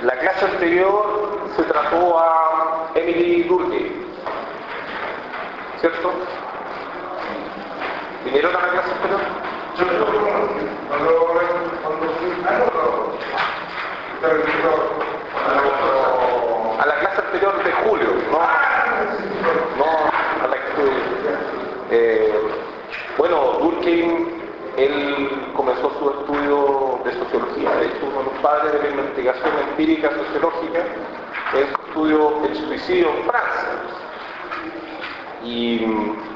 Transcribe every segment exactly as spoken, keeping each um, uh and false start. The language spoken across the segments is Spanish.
La clase anterior se trató a Emily Durkheim, ¿cierto? ¿Vinieron a la clase anterior? Yo creo que cuando cuando a la clase anterior de julio, ¿no? No, a la que eh, bueno, Durkheim, él comenzó su estudio de sociología, de hecho uno de los padres de la investigación empírica sociológica es su estudio del suicidio en Francia. Y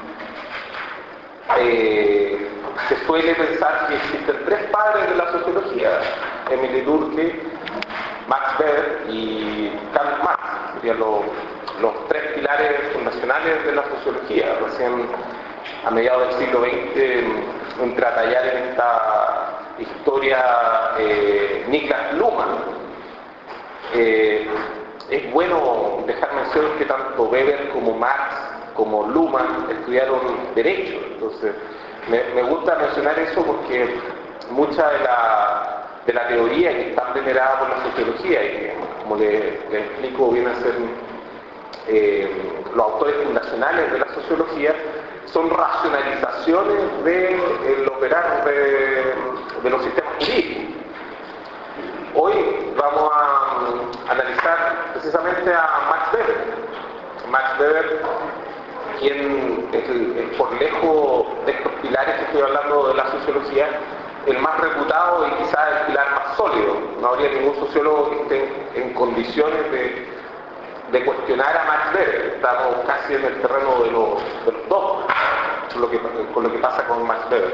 eh, se suele pensar que existen tres padres de la sociología: Emile Durkheim, Max Weber y Karl Marx. Serían los, los tres pilares fundacionales de la sociología. Recién a mediados del siglo veinte entre a tallar en esta historia eh, Niklas Luhmann. Eh, es bueno dejar mención que tanto Weber como Marx como Luhmann estudiaron Derecho. Entonces me, me gusta mencionar eso porque mucha de la, de la teoría que está venerada por la sociología y que, como le, le explico, vienen a ser eh, los autores fundacionales de la sociología, son racionalizaciones del operar de, de los sistemas jurídicos. Hoy vamos a analizar precisamente a Max Weber. Max Weber, quien es, el, es por lejos de estos pilares que estoy hablando de la sociología, el más reputado y quizás el pilar más sólido. No habría ningún sociólogo que esté en condiciones de, de cuestionar a Max Weber. Estamos casi en el terreno de los, de los dos, con lo, que, con lo que pasa con Max Weber.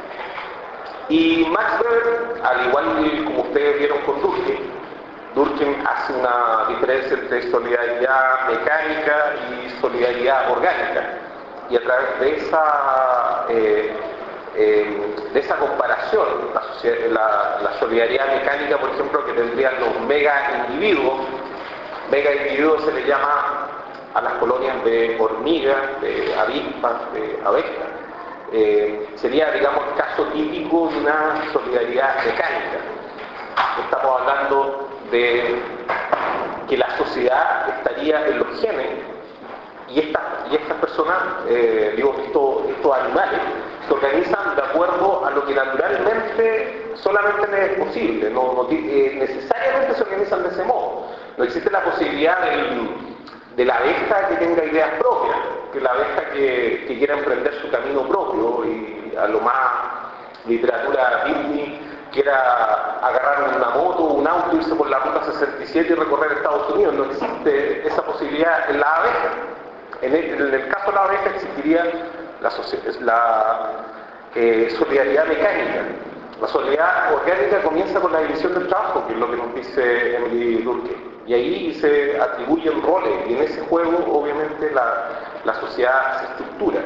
Y Max Weber, al igual como ustedes vieron con Durkheim, Durkheim hace una diferencia entre solidaridad mecánica y solidaridad orgánica. Y a través de esa, eh, eh, de esa comparación, la, la, la solidaridad mecánica, por ejemplo, que tendrían los mega individuos, mega individuos se le llama a las colonias de hormigas, de avispas, de abejas. Eh, sería, digamos, el caso típico de una solidaridad mecánica. Estamos hablando de que la sociedad estaría en los genes y, esta, y estas personas, eh, digo, estos, estos animales, se organizan de acuerdo a lo que naturalmente solamente les es posible, no, no eh, necesariamente se organizan de ese modo. No existe la posibilidad del, de la abeja que tenga ideas propias, que la abeja que, que quiera emprender su camino propio y a lo más literatura Disney quiera agarrar una moto, un auto, irse por la ruta sesenta y siete y recorrer Estados Unidos. No existe esa posibilidad en la abeja. En el, en el caso de la abeja existiría la, la eh, solidaridad mecánica. La solidaridad orgánica comienza con la división del trabajo, que es lo que nos dice Emily Durkheim. Y ahí se atribuyen roles, y en ese juego obviamente la, la sociedad se estructura.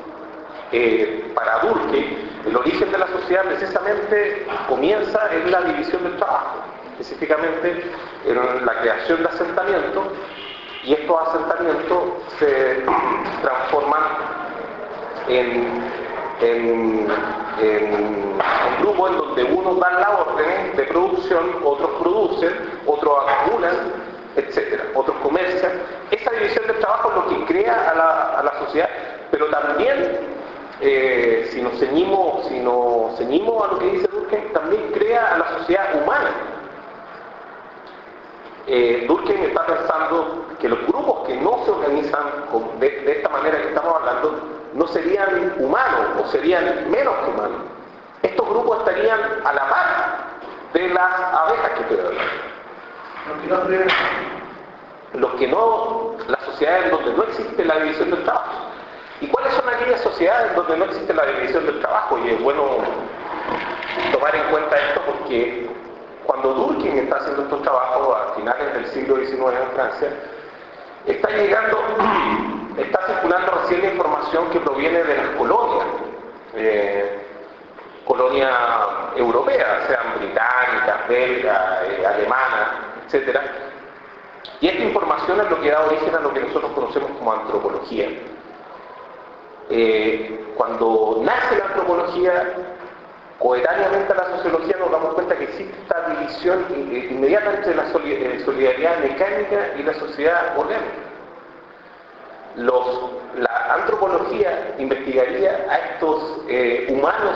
Eh, para Durkheim, el origen de la sociedad precisamente comienza en la división del trabajo, específicamente en la creación de asentamientos, y estos asentamientos se transforman en, en, en un grupo en donde unos dan la orden de producción, otros producen, otros acumulan, etcétera, otros comercian. Esa división del trabajo es lo que crea a la, a la sociedad, pero también Eh, si nos ceñimos, si nos ceñimos a lo que dice Durkheim, también crea a la sociedad humana. Eh, Durkheim está pensando que los grupos que no se organizan de, de esta manera que estamos hablando no serían humanos o serían menos que humanos. Estos grupos estarían a la par de las abejas que estoy hablando. Los que no, las sociedades donde no existe la división del trabajo. ¿Y cuáles son aquellas sociedades donde no existe la división del trabajo? Y es bueno tomar en cuenta esto porque cuando Durkheim está haciendo estos trabajos a finales del siglo diecinueve en Francia, está llegando, está circulando recién la información que proviene de las colonias, eh, colonias europeas, sean británicas, belgas, eh, alemanas, etcétera. Y esta información es lo que da origen a lo que nosotros conocemos como antropología. Eh, cuando nace la antropología, coetáneamente a la sociología nos damos cuenta que existe esta división inmediata entre la solidaridad mecánica y la sociedad orgánica. Los, la antropología investigaría a estos eh, humanos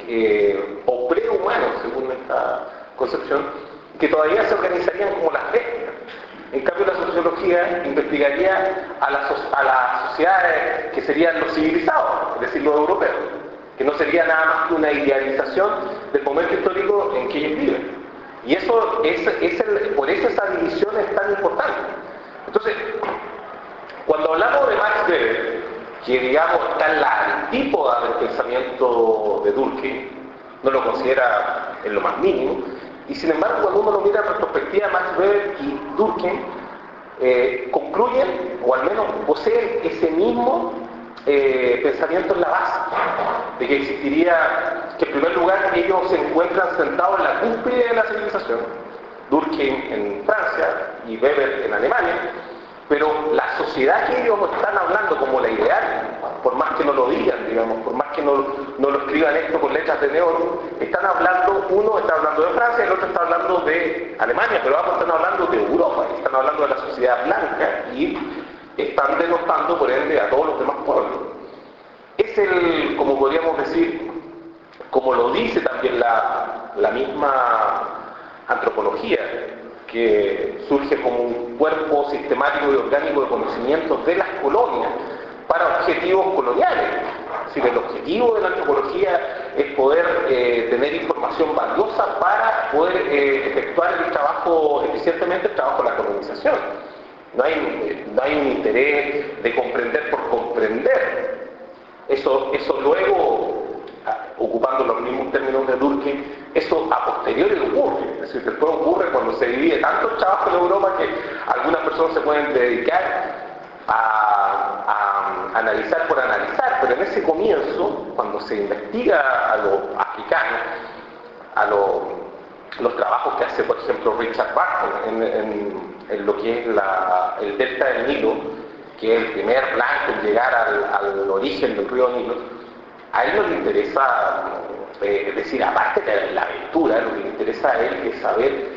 eh, o prehumanos, según esta concepción, que todavía se organizarían como las bestias. En cambio, la sociología investigaría a las a la sociedades que serían los civilizados, es decir, los europeos, que no sería nada más que una idealización del momento histórico en que ellos viven. Y eso es, es el, por eso esa división es tan importante. Entonces, cuando hablamos de Max Weber, que digamos está en la antípoda del pensamiento de Durkheim, no lo considera en lo más mínimo, y sin embargo cuando uno lo mira en retrospectiva, Max Weber y Durkheim eh, concluyen, o al menos poseen ese mismo eh, pensamiento en la base, de que existiría, que en primer lugar ellos se encuentran sentados en la cúspide de la civilización, Durkheim en Francia y Weber en Alemania, pero la sociedad que ellos están hablando como la ideal, por más que no lo digan, digamos, por más que no, no lo escriban esto con letras de neón, están hablando, uno está hablando de Francia, el otro está hablando de Alemania, pero ambos están hablando de Europa, están hablando de la sociedad blanca y están denostando por ende a todos los demás pueblos. Es el, como podríamos decir, como lo dice también la, la misma antropología, que surge como un cuerpo sistemático y orgánico de conocimientos de las colonias para objetivos coloniales. Es decir, el objetivo de la antropología es poder eh, tener información valiosa para poder eh, efectuar el trabajo, eficientemente el trabajo de la colonización. No hay, no hay un interés de comprender por comprender. Eso, eso luego, ocupando los mismos términos de Durkheim, eso a posteriori ocurre. Es decir, después ocurre cuando se divide tanto el trabajo en Europa que algunas personas se pueden dedicar a, a, a analizar por analizar, pero en ese comienzo, cuando se investiga a los africanos, a los, los trabajos que hace, por ejemplo, Richard Barton en, en, en lo que es la, el delta del Nilo, que es el primer blanco en llegar al, al origen del río Nilo, a él no le interesa, eh, es decir, aparte de la aventura, lo que le interesa a él es saber,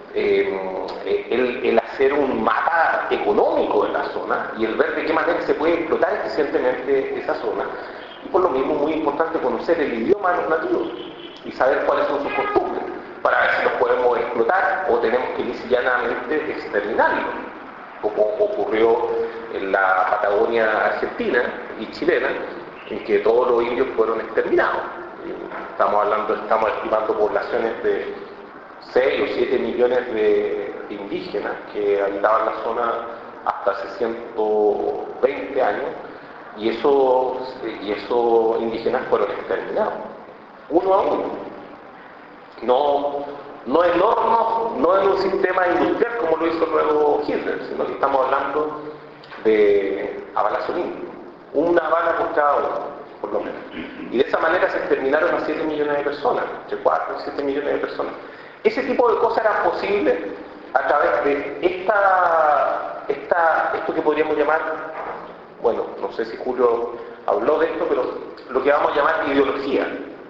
eh, el, el hacer un mapa económico de la zona y el ver de qué manera se puede explotar eficientemente esa zona. Y por lo mismo muy importante conocer el idioma de los nativos y saber cuáles son sus costumbres, para ver si los podemos explotar o tenemos que lisa y llanamente exterminarlos, como ocurrió en la Patagonia argentina y chilena, en que todos los indios fueron exterminados. Estamos hablando, estamos estimando poblaciones de seis o siete millones de indígenas que habitaban la zona hasta hace ciento veinte años, y esos, y esos indígenas fueron exterminados, uno a uno. No, no en hornos, no en un sistema industrial como lo hizo luego Hitler, sino que estamos hablando de a balazo limpio. Una bala por cada uno, por lo menos. Y de esa manera se exterminaron a siete millones de personas, entre cuatro y siete millones de personas. Ese tipo de cosas eran posibles a través de esta, esta, esto que podríamos llamar, bueno, no sé si Julio habló de esto, pero lo que vamos a llamar ideología.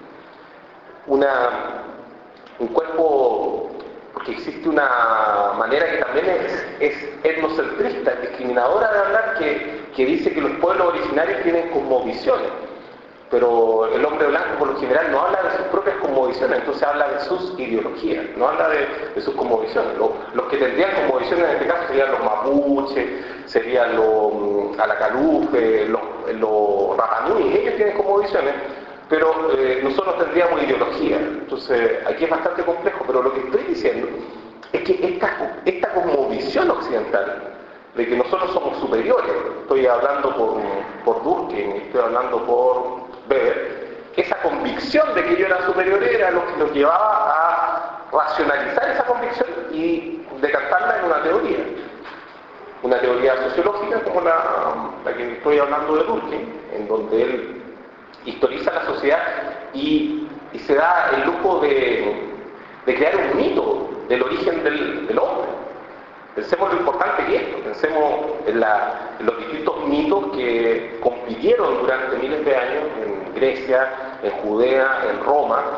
Una, un cuerpo, porque existe una manera que también es, es etnocentrista, es discriminadora de hablar, que, que dice que los pueblos originarios tienen cosmovisiones, pero el hombre blanco por lo general no habla de sus propias cosmovisiones, entonces habla de sus ideologías, no habla de, de sus cosmovisiones. Los, los que tendrían cosmovisiones en este caso serían los mapuches, serían los alacalufe, los, los rapanui, ellos tienen cosmovisiones, pero eh, nosotros tendríamos ideología. Entonces aquí es bastante complejo, pero lo que estoy diciendo es que esta, esta cosmovisión occidental de que nosotros somos superiores, estoy hablando por, por Durkheim, estoy hablando por Weber, esa convicción de que yo era superior era lo que nos llevaba a racionalizar esa convicción y decantarla en una teoría, una teoría sociológica como la, la que estoy hablando de Durkheim, en donde él historiza la sociedad y, y se da el lujo de, de crear un mito del origen del, del hombre. Pensemos lo importante que es esto, pensemos en, la, en los distintos mitos que compitieron durante miles de años en Grecia, en Judea, en Roma,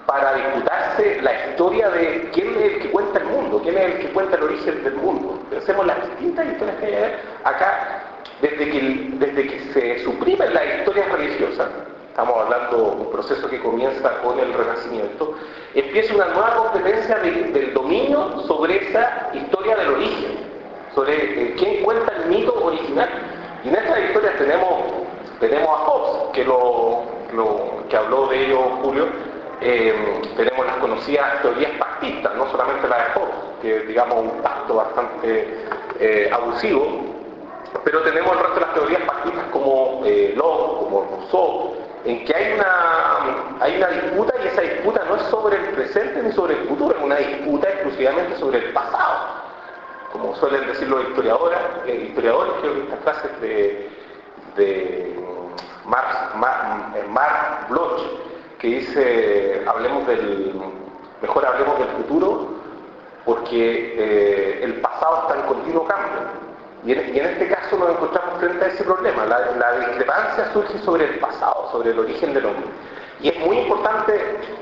para disputarse la historia de quién es el que cuenta el mundo, quién es el que cuenta el origen del mundo. Pensemos las distintas historias que hay acá, desde que, desde que se suprimen las historias religiosas, estamos hablando de un proceso que comienza con el Renacimiento, empieza una nueva competencia de, del dominio sobre esa historia del origen, sobre eh, quién cuenta el mito original. Y en estas historias tenemos, tenemos a Hobbes, que, lo, lo, que habló de ello Julio. Eh, tenemos las conocidas teorías pactistas, no solamente la de Hobbes, que es, digamos, un pacto bastante eh, abusivo, pero tenemos el resto de las teorías pactistas como eh, Locke, como Rousseau, en que hay una, hay una disputa, y esa disputa no es sobre el presente ni sobre el futuro, es una disputa exclusivamente sobre el pasado. Como suelen decir los historiadores, eh, historiadores creo que estas frases de, de Marx, Marx, Marx Bloch, que dice, hablemos del, mejor hablemos del futuro, porque eh, el pasado está en continuo cambio. Y en, y en este caso nos encontramos frente a ese problema. La, la discrepancia surge sobre el pasado, sobre el origen del hombre. Y es muy importante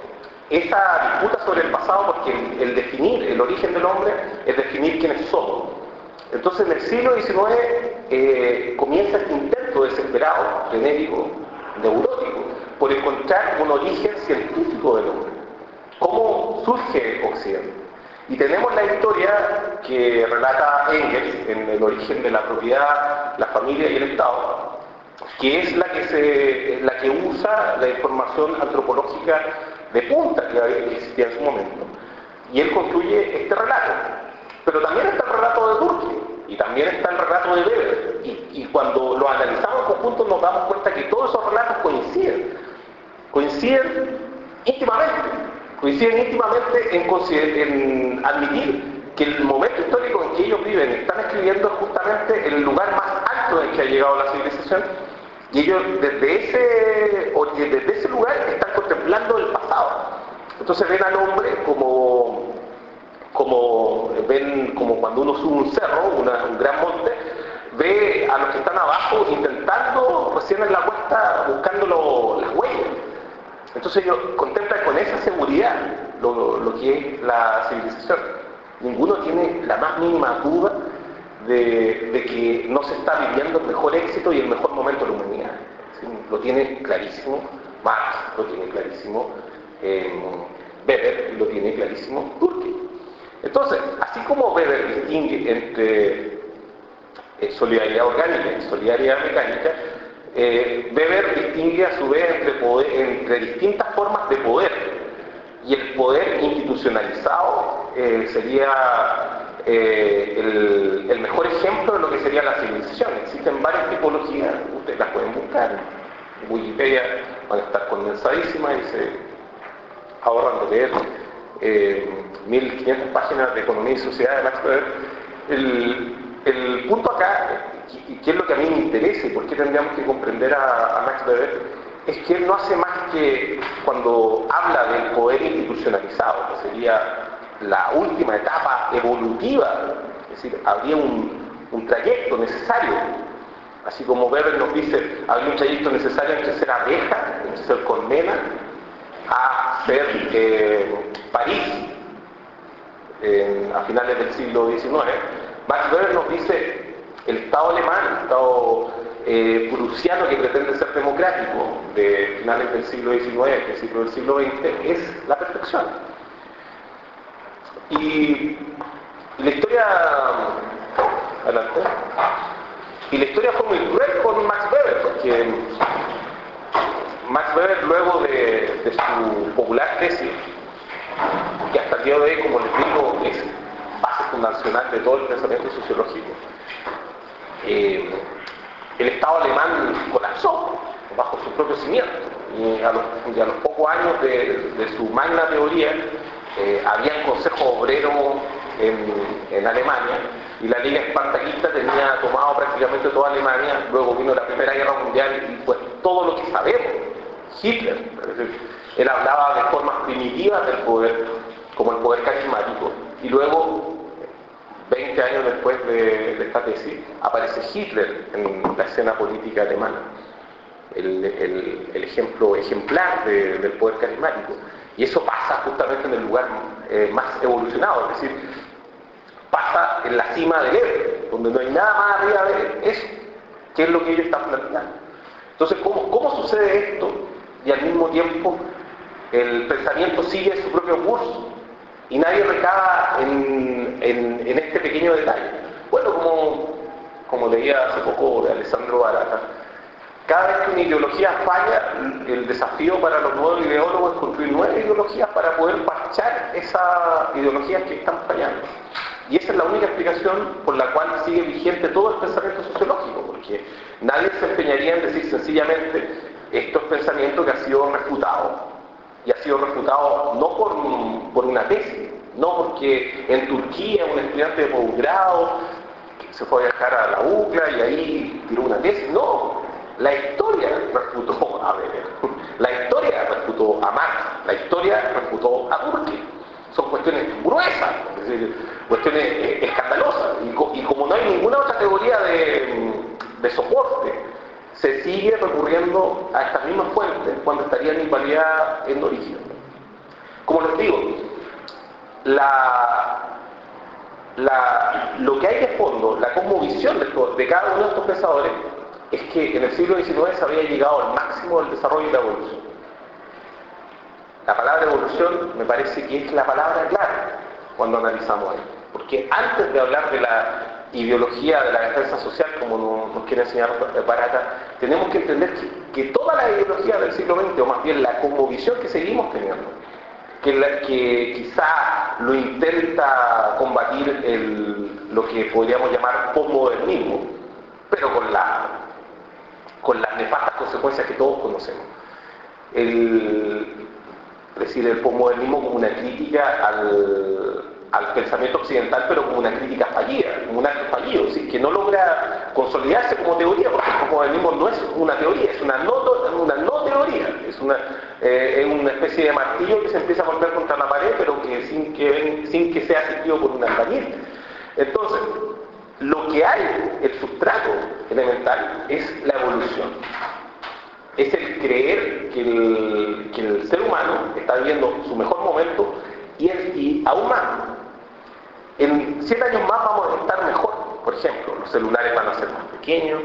esa disputa sobre el pasado, porque el, el definir el origen del hombre es definir quiénes somos. Entonces en el siglo diecinueve eh, comienza este intento desesperado, frenético, neurótico, por encontrar un origen científico del hombre. ¿Cómo surge Occidente? Y tenemos la historia que relata Engels en El origen de la propiedad, la familia y el Estado, que es la que, se, la que usa la información antropológica de punta que existía en su momento. Y él construye este relato. Pero también está el relato de Durkheim, y también está el relato de Weber. Y, y cuando lo analizamos en conjunto nos damos cuenta que todos esos relatos coinciden. Coinciden íntimamente. Coinciden íntimamente en, en admitir que el momento histórico en que ellos viven, están escribiendo justamente el lugar más alto en que ha llegado la civilización, y ellos desde ese, desde ese lugar están contemplando el pasado. Entonces ven al hombre como, como, ven, como cuando uno sube un cerro, una, un gran monte, ve a los que están abajo intentando recién en la cuesta, buscando lo, las huellas. Entonces ellos contemplan con esa seguridad lo, lo que es la civilización. Ninguno tiene la más mínima duda de, de que no se está viviendo el mejor éxito y el mejor momento de la humanidad. ¿Sí? Lo tiene clarísimo Marx, lo tiene clarísimo eh, Weber, lo tiene clarísimo Durkheim. Entonces, así como Weber distingue entre eh, solidaridad orgánica y solidaridad mecánica, Eh, Weber distingue a su vez entre, poder, entre distintas formas de poder, y el poder institucionalizado eh, sería eh, el, el mejor ejemplo de lo que sería la civilización. Existen varias tipologías, ustedes las pueden buscar en Wikipedia, van a estar condensadísimas y se ahorran de leer eh, mil quinientas páginas de economía y sociedad de Max Weber. El, el punto acá, y qué es lo que a mí me interesa y por qué tendríamos que comprender a, a Max Weber, es que él no hace más que, cuando habla del poder institucionalizado, que sería la última etapa evolutiva, es decir, habría un, un trayecto necesario, así como Weber nos dice, habría un trayecto necesario entre ser abeja, entre ser colmena, a ser eh, París, eh, a finales del siglo diecinueve. Max Weber nos dice, el Estado alemán, el Estado eh, prusiano que pretende ser democrático de finales del siglo diecinueve, principios del siglo veinte, es la perfección. Y, y la historia, adelante, y la historia fue muy cruel con Max Weber, porque Max Weber, luego de, de su popular tesis, que hasta el día de hoy, como les digo, es base fundacional de todo el pensamiento sociológico, Eh, el Estado alemán colapsó bajo su propio cimiento, y a los, y a los pocos años de, de su magna teoría eh, había un consejo obrero en, en Alemania, y la Liga Espartaquista tenía tomado prácticamente toda Alemania. Luego vino la Primera Guerra Mundial y pues todo lo que sabemos. Hitler, es decir, él hablaba de formas primitivas del poder, como el poder carismático, y luego veinte años después de, de esta tesis, aparece Hitler en la escena política alemana, el, el, el ejemplo ejemplar de, del poder carismático. Y eso pasa justamente en el lugar eh, más evolucionado, es decir, pasa en la cima del Everest, donde no hay nada más arriba de eso, que es lo que ellos están planteando. Entonces, ¿cómo, cómo sucede esto? Y al mismo tiempo el pensamiento sigue su propio curso y nadie recaba en, en, en este pequeño detalle. Bueno, como, como leía hace poco de Alessandro Barata, cada vez que una ideología falla, el desafío para los nuevos ideólogos es construir nuevas ideologías para poder parchar esas ideologías que están fallando. Y esa es la única explicación por la cual sigue vigente todo el pensamiento sociológico, porque nadie se empeñaría en decir sencillamente esto es pensamiento que ha sido refutado. Y ha sido refutado no por, por una tesis, no porque en Turquía un estudiante de posgrado se fue a viajar a la U C L A y ahí tiró una tesis, no. La historia refutó a Weber, la historia refutó a Marx, la historia refutó a Durkheim. Son cuestiones gruesas, es decir, cuestiones eh, escandalosas. Y, co y como no hay ninguna otra teoría de, de soporte, se sigue recurriendo a estas mismas fuentes cuando estarían invalidadas en origen. Como les digo, la, la, lo que hay de fondo, la cosmovisión de, de cada uno de estos pensadores, es que en el siglo diecinueve se había llegado al máximo del desarrollo y la evolución. La palabra evolución me parece que es la palabra clave cuando analizamos esto. Porque antes de hablar de la ideología de la defensa social, como nos, nos quiere enseñar Barata, tenemos que entender que, que toda la ideología del siglo veinte, o más bien la cosmovisión que seguimos teniendo, que, la, que quizá lo intenta combatir el, lo que podríamos llamar posmodernismo, pero con la con las nefastas consecuencias que todos conocemos. El, es decir, el posmodernismo como una crítica al, al pensamiento occidental, pero como una crítica fallida, como un acto fallido, es decir, que no logra consolidarse como teoría, porque el posmodernismo no es una teoría, es una no, una no teoría, es una, eh, es una especie de martillo que se empieza a golpear contra la pared, pero que sin que, sin que sea asistido por un albañil. Entonces, lo que hay, el sustrato elemental, es la evolución. Es el creer que el, que el ser humano está viviendo su mejor momento y, es, y aún más. En cien años más vamos a estar mejor. Por ejemplo, los celulares van a ser más pequeños,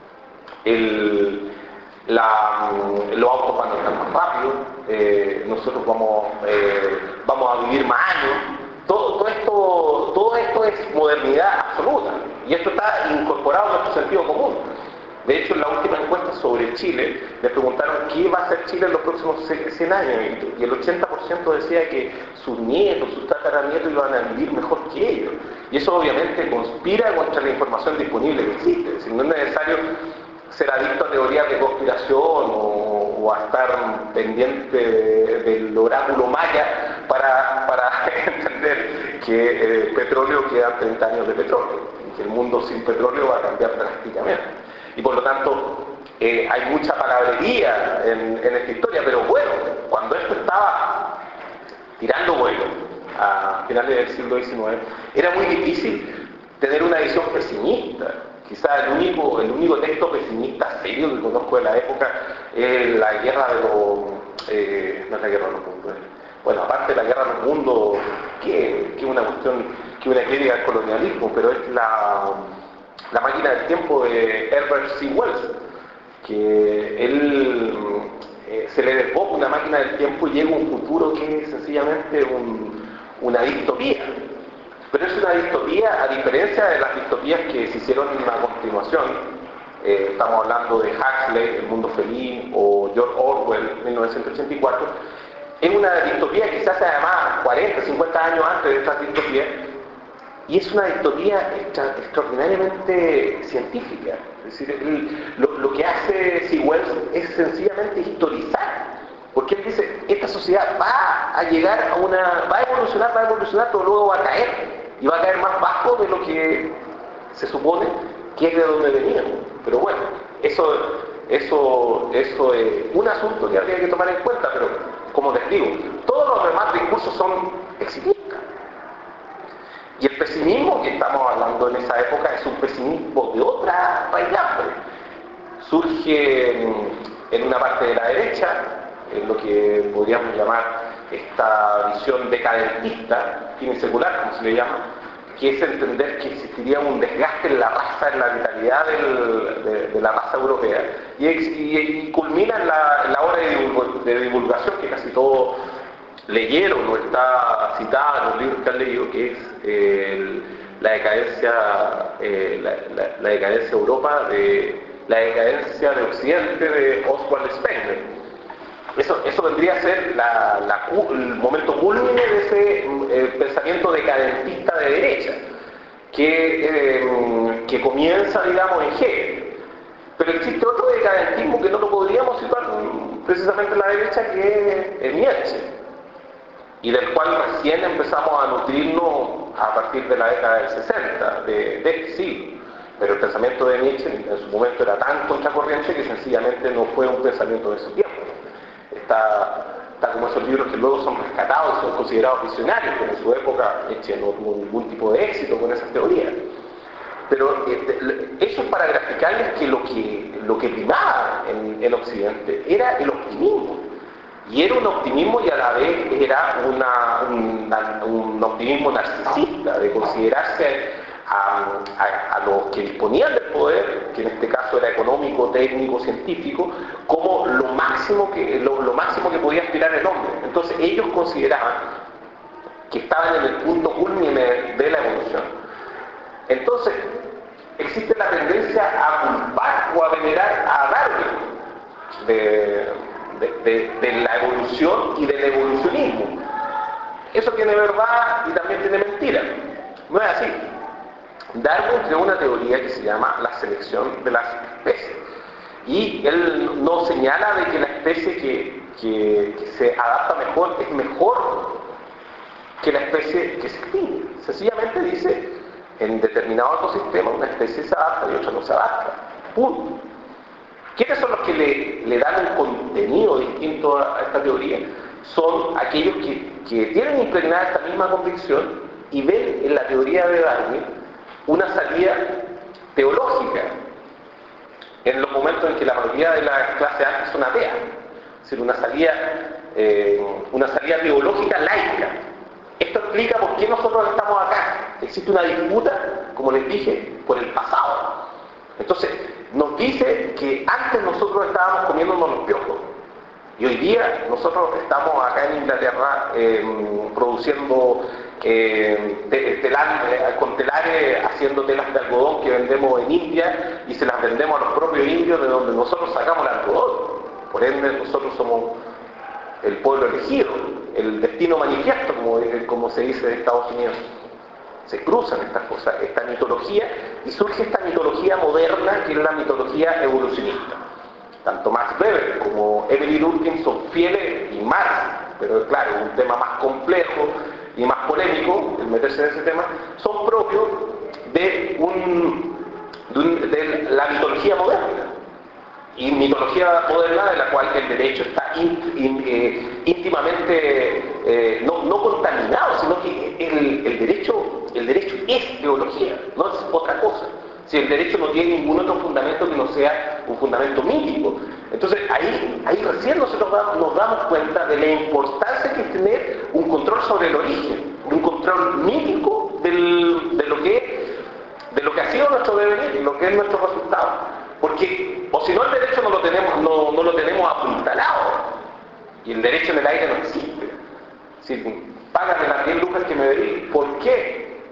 el, la, los autos van a estar más rápidos, eh, nosotros vamos, eh, vamos a vivir más años. Todo, todo, esto, todo esto es modernidad absoluta y esto está incorporado en nuestro sentido común. De hecho, en la última encuesta sobre Chile le preguntaron qué va a hacer Chile en los próximos cien años y el ochenta por ciento decía que sus nietos, sus tataranietos iban a vivir mejor que ellos. Y eso obviamente conspira contra la información disponible que existe. Es decir, no es necesario ser adicto a teorías de conspiración o, o a estar pendiente de, del oráculo maya para, para entender que el petróleo queda treinta años de petróleo y que el mundo sin petróleo va a cambiar drásticamente. Y por lo tanto eh, hay mucha palabrería en, en esta historia, pero bueno, cuando esto estaba tirando vuelo a finales del siglo diecinueve, era muy difícil tener una visión pesimista. Quizá el único, el único texto pesimista serio que conozco de la época es la guerra de los... Eh, no es la guerra de los mundos. Bueno, aparte de la guerra de los mundos, que es una cuestión, que una crítica al colonialismo, pero es la, la máquina del tiempo de Herbert C. Wells, que él eh, se le desboca una máquina del tiempo y llega un futuro que es sencillamente un, una distopía. Pero es una distopía a diferencia de las distopías que se hicieron a continuación. Eh, estamos hablando de Huxley, El Mundo Feliz, o George Orwell, mil novecientos ochenta y cuatro. Es una distopía que se hace además cuarenta, cincuenta años antes de estas distopías, y es una distopía extra, extraordinariamente científica. Es decir, el, lo, lo que hace C. Wells es sencillamente historizar. Porque él dice, esta sociedad va a llegar a una, va a evolucionar, va a evolucionar, pero luego va a caer. Y va a caer más bajo de lo que se supone que es de donde veníamos. Pero bueno, eso, eso, eso es un asunto que habría que tomar en cuenta, pero como les digo, todos los demás discursos son exitistas. Y el pesimismo que estamos hablando en esa época es un pesimismo de otra variable. Surge en, en una parte de la derecha, en lo que podríamos llamar esta visión decadentista, fin secular, como se le llama, que es entender que existiría un desgaste en la raza, en la vitalidad del, de, de la raza europea, y, y, y culmina en la, en la obra de, divulg de divulgación que casi todos leyeron o está citada en los libros que han leído, que es eh, el, la decadencia eh, la, la, la decadencia de Europa, de, la decadencia de Occidente de Oswald Spengler. Eso, eso vendría a ser la, la, el momento culmine de ese eh, pensamiento decadentista de derecha, que, eh, que comienza, digamos, en Hegel. Pero existe otro decadentismo que no lo podríamos situar precisamente en la derecha, que es Nietzsche, y del cual recién empezamos a nutrirnos a partir de la década del sesenta, de, de este siglo. Pero el pensamiento de Nietzsche en su momento era tan contracorriente que sencillamente no fue un pensamiento de su tiempo. Está, está como esos libros que luego son rescatados y son considerados visionarios, pero en su época Nietzsche no tuvo ningún tipo de éxito con esas teorías. Pero eh, eso es para graficarles que lo que, lo que primaba en, en Occidente era el optimismo. Y era un optimismo y a la vez era una, una, un optimismo narcisista, de considerarse a, a, a los que disponían del poder, que en este caso era económico, técnico, científico, como lo máximo que, lo, lo máximo que podía aspirar el hombre. Entonces ellos consideraban que estaban en el punto culmine de la evolución. Entonces existe la tendencia a culpar o a venerar a Darwin de... De, de, de la evolución y del evolucionismo. Eso tiene verdad y también tiene mentira. No es así. Darwin creó una teoría que se llama la selección de las especies. Y él nos señala de que la especie que, que, que se adapta mejor es mejor que la especie que se extingue. Sencillamente dice, en determinado ecosistema una especie se adapta y otra no se adapta. Punto. ¿Quiénes son los que le, le dan un contenido distinto a esta teoría? Son aquellos que, que tienen impregnada esta misma convicción y ven en la teoría de Darwin una salida teológica en los momentos en que la mayoría de la clase alta son ateas. Es decir, una salida, eh, una salida teológica laica. Esto explica por qué nosotros estamos acá. Existe una disputa, como les dije, por el pasado. Entonces, nos dice que antes nosotros estábamos comiéndonos los piojos y hoy día nosotros estamos acá en Inglaterra eh, produciendo eh, telar, con telares, haciendo telas de algodón que vendemos en India y se las vendemos a los propios indios de donde nosotros sacamos el algodón. Por ende nosotros somos el pueblo elegido, el destino manifiesto, como, como se dice de Estados Unidos. Se cruzan estas cosas, esta mitología, y surge esta mitología moderna que es la mitología evolucionista. Tanto Max Weber como Emily Durkheim son fieles, y Marx, pero claro, un tema más complejo y más polémico, el meterse en ese tema, son propios de, un, de, un, de la mitología moderna. Y mitología moderna de la cual el derecho está in, in, eh, íntimamente eh, no, no contaminado, sino que el, el, derecho, el derecho es teología, no es otra cosa. Si el derecho no tiene ningún otro fundamento que no sea un fundamento mítico. Entonces ahí, ahí recién nosotros nos damos cuenta de la importancia que es tener un control sobre el origen, un control mítico del, de, lo que, de lo que ha sido nuestro devenir, lo que es nuestro resultado. Porque, o si no, el derecho no lo tenemos, no, no lo tenemos apuntalado. Y el derecho en el aire no existe. Si págame las diez lucas que me debí, ¿por qué?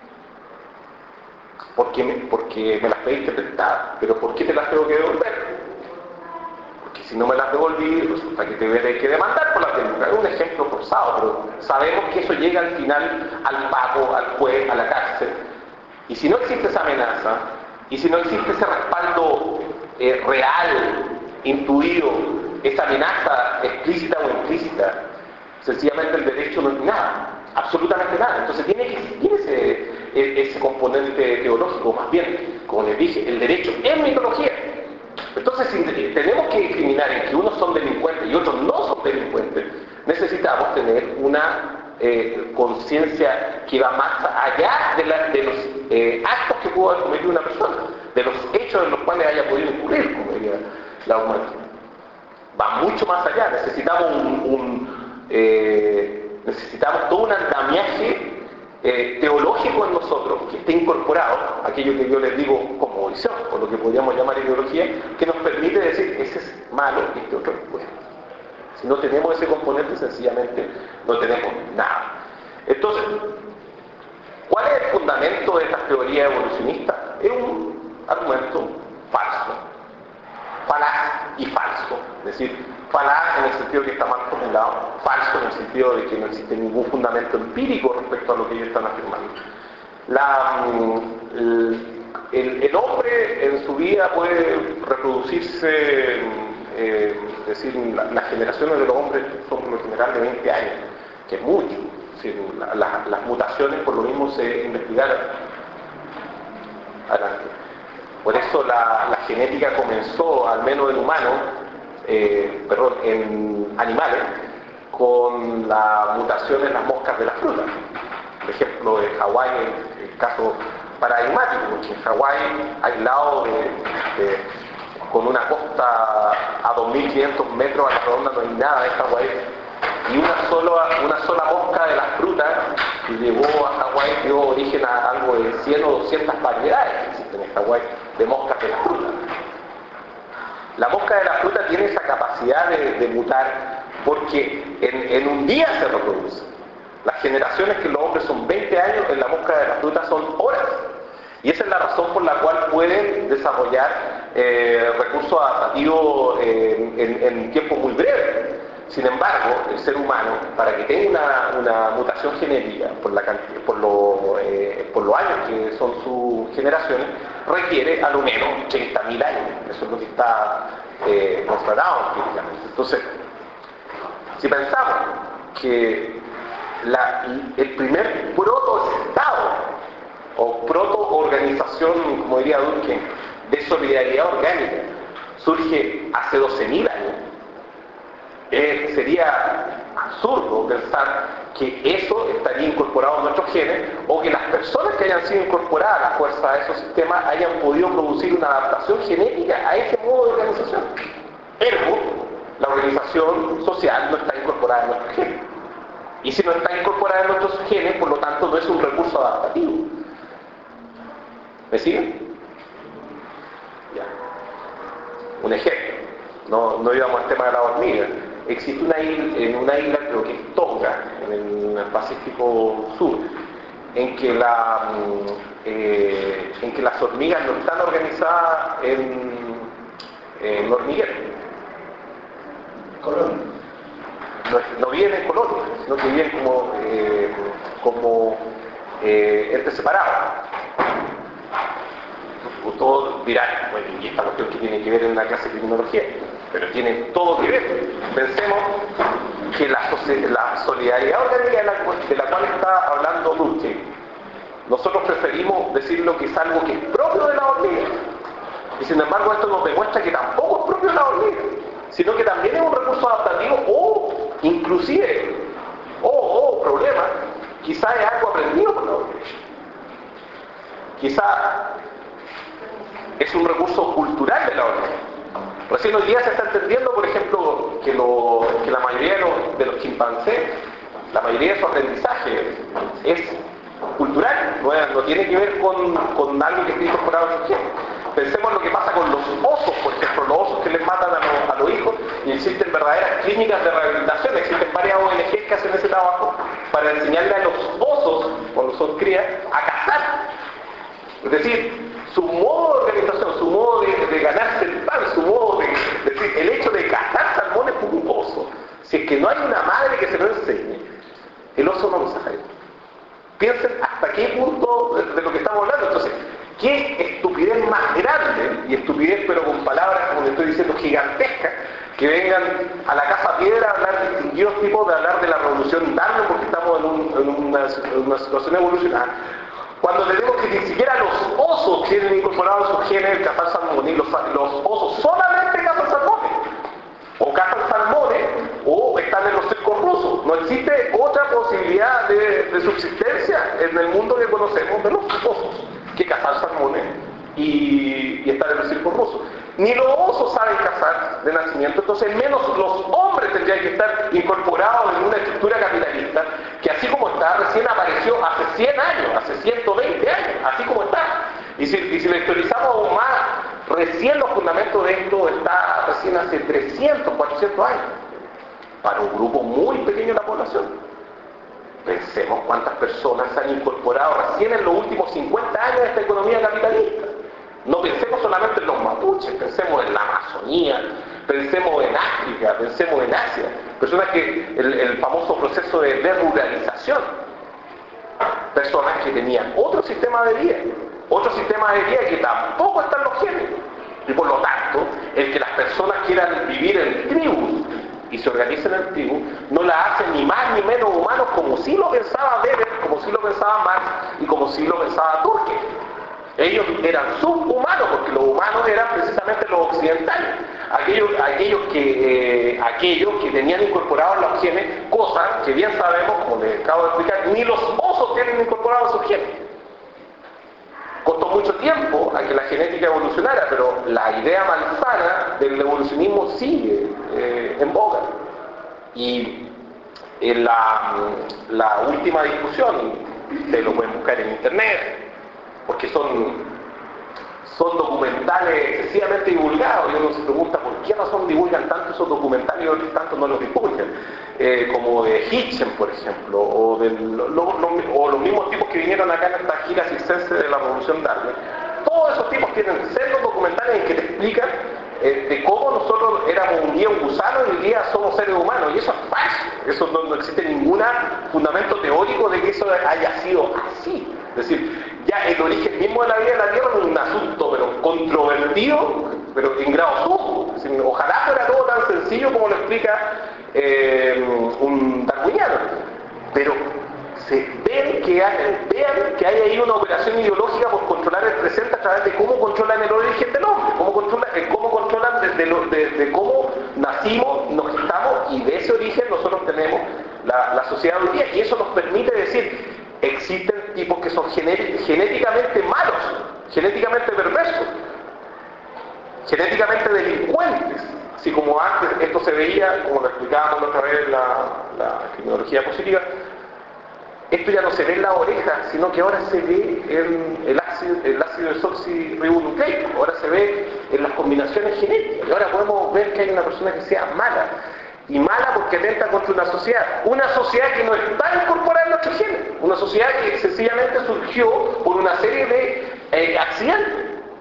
Porque me, porque me las pediste prestadas. ¿Pero por qué te las tengo que devolver? Porque si no me las devolví, resulta que te voy a tener que demandar por las diez lucas. Es un ejemplo forzado, pero sabemos que eso llega al final al pago, al juez, a la cárcel. Y si no existe esa amenaza, y si no existe ese respaldo eh, real, intuido, esa amenaza explícita o implícita, sencillamente el derecho no es nada, absolutamente nada. Entonces tiene que existir ese, ese componente teológico, más bien, como les dije, el derecho es mitología. Entonces, si tenemos que discriminar en que unos son delincuentes y otros no son delincuentes, necesitamos tener una Eh, conciencia que va más allá de, la, de los eh, actos que pudo haber cometido una persona, de los hechos en los cuales haya podido incurrir, como diría la humanidad. Va mucho más allá. Necesitamos un, un, eh, necesitamos todo un andamiaje eh, teológico en nosotros, que esté incorporado, aquello que yo les digo como visión, o lo que podríamos llamar ideología, que nos permite decir, ese es malo y este otro es bueno. Si no tenemos ese componente, sencillamente no tenemos nada. Entonces, ¿cuál es el fundamento de estas teorías evolucionistas? Es un argumento falso, falaz y falso. Es decir, falaz en el sentido de que está mal formulado, falso en el sentido de que no existe ningún fundamento empírico respecto a lo que ellos están afirmando. La, el, el, el hombre en su vida puede reproducirse, eh, es decir, la, las generaciones de los hombres son por lo general de veinte años, que es mucho. Es decir, la, la, las mutaciones por lo mismo se investigaron. Adelante. Por eso la, la genética comenzó, al menos en humanos, eh, perdón, en animales, con la mutación en las moscas de las frutas. Por ejemplo, en Hawái, el, el caso paradigmático, porque en Hawái, aislado de, de, con una costa a dos mil quinientos metros a la redonda, no hay nada en Hawái, y una sola, una sola mosca de las frutas que llegó a Hawái dio origen a algo de cien o doscientas variedades que existen en Hawái de moscas de las frutas. La mosca de la fruta tiene esa capacidad de, de mutar porque en, en un día se reproduce. Las generaciones que los hombres son veinte años, en la mosca de la fruta son horas. Y esa es la razón por la cual pueden desarrollar eh, recursos adaptativos eh, en, en tiempo muy breve. Sin embargo, el ser humano, para que tenga una, una mutación genética por, la, por, lo, eh, por los años que son sus generaciones, requiere a lo menos treinta mil años. Eso es lo que está eh, constatado empíricamente. Entonces, si pensamos que la, el primer proto-estado o proto-organización, como diría Durkheim, de solidaridad orgánica surge hace doce mil años, Eh, sería absurdo pensar que eso estaría incorporado en nuestros genes o que las personas que hayan sido incorporadas a la fuerza de esos sistemas hayan podido producir una adaptación genética a ese modo de organización. Ergo, la organización social no está incorporada en nuestros genes. Y si no está incorporada en nuestros genes, por lo tanto no es un recurso adaptativo. ¿Me siguen? Ya. Un ejemplo. No, no íbamos al tema de la hormiga. Existe una isla, en una isla, creo que es Tonga, en el Pacífico Sur, en que, la, eh, en que las hormigas no están organizadas en, en hormigueros. Colonia. No, no viven en colonias, sino que viven como, eh, como eh, entes separados. Todos dirán, bueno, y esta cuestión que tiene que ver en una clase de criminología, pero tiene todo que ver. Pensemos que la, la solidaridad orgánica de la, de la cual está hablando Durkheim, nosotros preferimos decirlo que es algo que es propio de la hormiga, y sin embargo esto nos demuestra que tampoco es propio de la hormiga, sino que también es un recurso adaptativo o inclusive, o oh, oh, problema, quizá es algo aprendido por la hormiga. Quizá es un recurso cultural de la hormiga. Recién hoy día se está entendiendo, por ejemplo, que, lo, que la mayoría de los, de los chimpancés, la mayoría de su aprendizaje es cultural, no, es, no tiene que ver con, con algo que esté incorporado en su gen. Pensemos en lo que pasa con los osos, por ejemplo, los osos que les matan a los, a los hijos, y existen verdaderas clínicas de rehabilitación, existen varias O N Ges que hacen ese trabajo para enseñarle a los osos, cuando son crías, a cazar. Es decir, su modo de organización, su modo de, de ganarse el pan, su modo de, de decir, el hecho de cazar salmones por un oso, si es que no hay una madre que se lo enseñe, el oso no lo sabe. Piensen hasta qué punto de, de lo que estamos hablando. Entonces, qué estupidez más grande, y estupidez pero con palabras, como le estoy diciendo, gigantescas, que vengan a la Casa Piedra a hablar de distinguidos tipos, de hablar de la revolución Darwin, porque estamos en, un, en, una, en una situación evolucionaria. Cuando tenemos que ni siquiera los osos tienen incorporados sus genes el cazar salmones, los, los osos solamente cazan salmones, o cazan salmones, o están en los circos rusos. No existe otra posibilidad de, de subsistencia en el mundo que conocemos de los osos que cazar salmones y, y estar en los circos rusos. Ni los osos saben cazar de nacimiento, entonces menos los hombres tendrían que estar incorporados en una estructura capitalista que así como está, recién apareció hace cien años, hace ciento veinte años, así como está. Y si, y si lo historizamos aún más, recién los fundamentos de esto está recién hace trescientos, cuatrocientos años, para un grupo muy pequeño de la población. Pensemos cuántas personas se han incorporado recién en los últimos cincuenta años de esta economía capitalista. No pensemos solamente en los mapuches, pensemos en la Amazonía, pensemos en África, pensemos en Asia. Personas que, el, el famoso proceso de desruralización. Personas que tenían otro sistema de vida, otro sistema de vida que tampoco está en los genes. Y por lo tanto, el que las personas quieran vivir en tribus y se organicen en tribus, no la hacen ni más ni menos humanos como si lo pensaba Weber, como si lo pensaba Marx y como si lo pensaba Durkheim. Ellos eran subhumanos porque los humanos eran precisamente los occidentales, aquellos, aquellos, que, eh, aquellos que tenían incorporados los genes, cosas que bien sabemos, como les acabo de explicar, ni los osos tienen incorporados sus genes. Costó mucho tiempo a que la genética evolucionara, pero la idea malsana del evolucionismo sigue eh, en boga. Y en la, la última discusión, ustedes lo pueden buscar en internet, porque son, son documentales excesivamente divulgados, y uno se pregunta por qué razón divulgan tanto esos documentales y otros tanto no los divulgan, eh, como de Hitchen, por ejemplo, o, del, lo, lo, o los mismos tipos que vinieron acá en esta gira circense de la Revolución Darwin. Todos esos tipos tienen sendos documentales en que te explican eh, de cómo nosotros éramos un día un gusano y hoy día somos seres humanos, y eso es falso. Eso no, no existe ningún fundamento teórico de que eso haya sido así. Es decir, ya el origen mismo de la vida en la Tierra es un asunto pero controvertido, pero en grado sumo. Es decir, ojalá fuera todo tan sencillo como lo explica eh, un darwiniano. Pero se ven que hay, vean que hay ahí una operación ideológica por controlar el presente a través de cómo controlan el origen del hombre, cómo controlan, eh, cómo controlan desde lo, de, de cómo nacimos, nos gestamos, y de ese origen nosotros tenemos la, la sociedad hoy día, y eso nos permite decir, existen tipos que son genéticamente malos, genéticamente perversos, genéticamente delincuentes, así como antes esto se veía, como lo explicábamos la otra vez en la, la criminología positiva. Esto ya no se ve en la oreja, sino que ahora se ve en el ácido, el ácido desoxirribonucleico, ahora se ve en las combinaciones genéticas, y ahora podemos ver que hay una persona que sea mala, y mala porque atenta contra una sociedad, una sociedad que no está incorporada en nuestros genes, una sociedad que sencillamente surgió por una serie de eh, accidentes,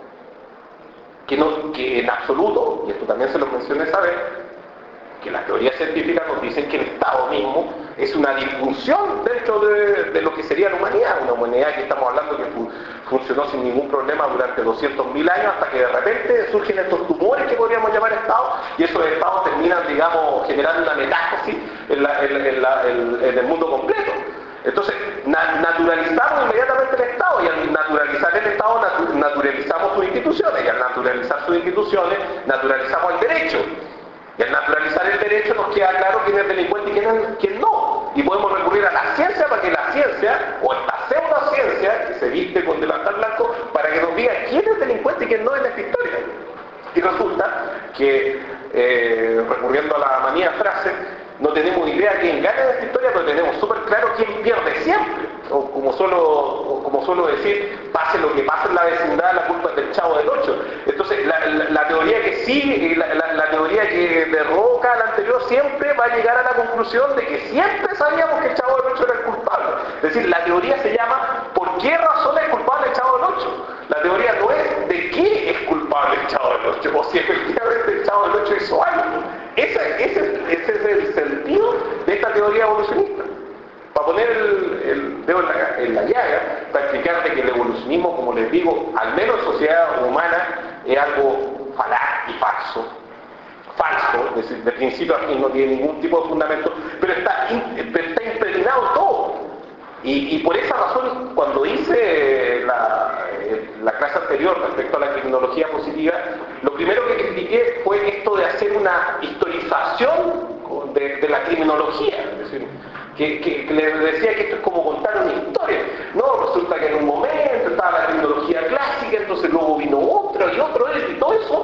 que, no, que en absoluto, y esto también se lo mencioné esa vez, que las teorías científicas nos dicen que el Estado mismo es una disfunción dentro de, de lo que sería la humanidad, una humanidad que estamos hablando que fu funcionó sin ningún problema durante doscientos mil años, hasta que de repente surgen estos tumores que podríamos llamar Estados, y esos Estados terminan, digamos, generando una metástasis en, la, en, en, la, en, en el mundo completo. Entonces, na naturalizamos inmediatamente el Estado, y al naturalizar el Estado, natu naturalizamos sus instituciones, y al naturalizar sus instituciones, naturalizamos el derecho. Y al naturalizar el derecho nos queda claro quién es delincuente y quién, es, quién no. Y podemos recurrir a la ciencia para que la ciencia, o esta pseudociencia, que se viste con delantal blanco, para que nos diga quién es delincuente y quién no en esta historia. Y resulta que, eh, recurriendo a la manía frase, no tenemos idea quién gana en esta historia, pero tenemos súper claro quién pierde siempre. O como suelo, o como suelo decir, pase lo que pase en la vecindad, la culpa es del Chavo del Ocho. Entonces, la, la, la teoría que sigue, la, la, la teoría que derroca a la anterior, siempre va a llegar a la conclusión de que siempre sabíamos que el Chavo del Ocho era el culpable. Es decir, la teoría se llama ¿por qué razón es culpable el Chavo del Ocho? La teoría no es de qué es culpable el Chavo del Ocho, o si efectivamente el Chavo del Ocho hizo algo. Ese, ese, ese es el sentido de esta teoría evolucionista. Para poner el, el dedo en la, en la llaga, para explicarte que el evolucionismo, como les digo, al menos en sociedad humana, es algo falaz y falso. Falso, es decir, de principio a fin no tiene ningún tipo de fundamento, pero está, pero está impregnado todo. Y, y por esa razón, cuando hice la, la clase anterior respecto a la criminología positiva, lo primero que expliqué fue esto de hacer una historización de, de la criminología. Es decir, que, que, que les decía que esto es como contar una historia. No, resulta que en un momento estaba la criminología clásica, entonces luego vino otro y otro, y todo eso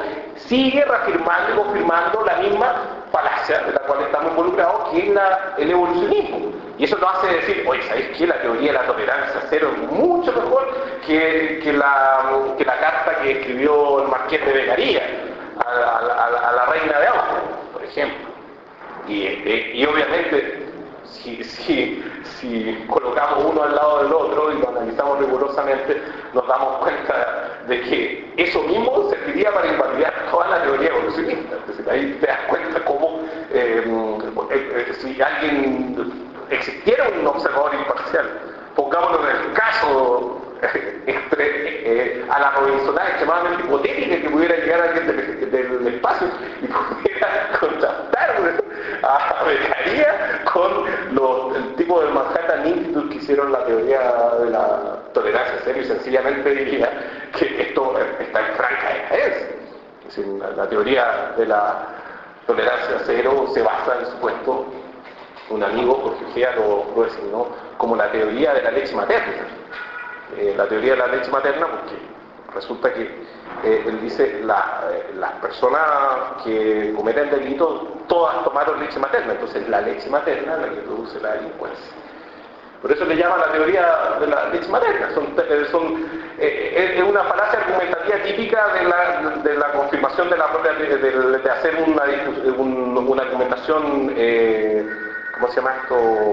sigue reafirmando y confirmando la misma falacia de la cual estamos involucrados, que es la, el evolucionismo. Y eso nos hace decir, oye, ¿sabéis qué? La teoría de la tolerancia cero es mucho mejor que, que, la, que la carta que escribió el Marqués de Becaría a, a, a, a la reina de Austria, por ejemplo. Y, y, y obviamente, si, si, si colocamos uno al lado del otro y lo analizamos rigurosamente, nos damos cuenta de que eso mismo serviría para invalidar toda la teoría evolucionista. Es decir, ahí te das cuenta cómo eh, eh, eh, si alguien existiera un observador imparcial, pongámonos en el caso eh, entre, eh, a la Robinsonada extremadamente hipotética, que pudiera llegar a alguien del, del espacio y pudiera contrastar a Becaría con los, el tipo del Manhattan Institute que hicieron la teoría de la tolerancia cero, y sencillamente diría que esto está en franca decadencia. Es decir, la, la teoría de la tolerancia cero se basa en supuesto, un amigo, Jorge Gea, lo, lo designó como la teoría de la leche materna. Eh, la teoría de la leche materna porque resulta que eh, él dice la, eh, las personas que cometen delitos todas tomaron leche materna, entonces la leche materna es la que produce la delincuencia. Por eso le llaman la teoría de la leche materna. Son, son, eh, es una falacia argumentativa típica de la, de la confirmación de la propia, de, de, de hacer una, un, una argumentación, eh, ¿cómo se llama esto?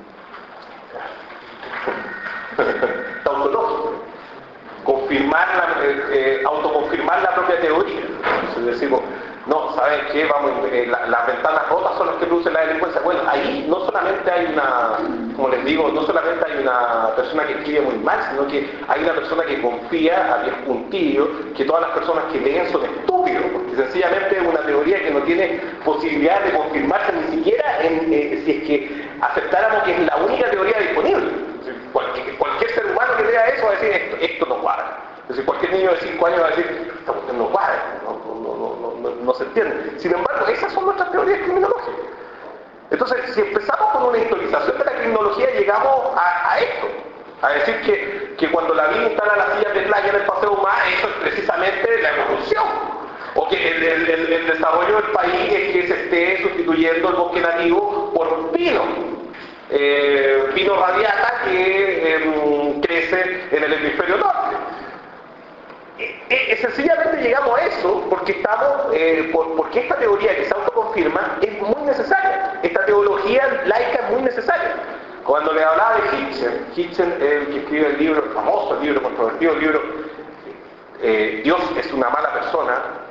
Tautológica. Confirmar la, eh, eh, autoconfirmar la propia teoría. Entonces decimos, no, ¿saben qué? Vamos, eh, la, las ventanas rotas son las que producen la delincuencia. Bueno, ahí no solamente hay una, como les digo, no solamente hay una persona que escribe muy mal, sino que hay una persona que confía a diez puntillos que todas las personas que leen son estúpidos, porque sencillamente es una teoría que no tiene posibilidad de confirmarse ni siquiera en, eh, si es que aceptáramos que es la única teoría disponible. Cualquier, cualquier ser humano que lea eso va a decir, esto, esto no cuadra. Es decir, cualquier niño de cinco años va a decir, esta cuestión no cuadra, no, no, no, no, no, no se entiende. Sin embargo, esas son nuestras teorías criminológicas. Entonces, si empezamos con una historización de la criminología, llegamos a, a esto, a decir que, que cuando la vida instala las sillas de playa en el Paseo Humá, eso es precisamente la evolución. O que el, el, el, el desarrollo del país es que se esté sustituyendo el bosque nativo por pino. Eh, pino radiata que eh, crece en el hemisferio norte. Eh, eh, sencillamente llegamos a eso porque estamos, eh, por, porque esta teoría que se autoconfirma es muy necesaria. Esta teología laica es muy necesaria. Cuando le hablaba de Hitchen, Hitchen es el que escribe el libro, el famoso libro, controvertido el libro, eh, Dios es una mala persona,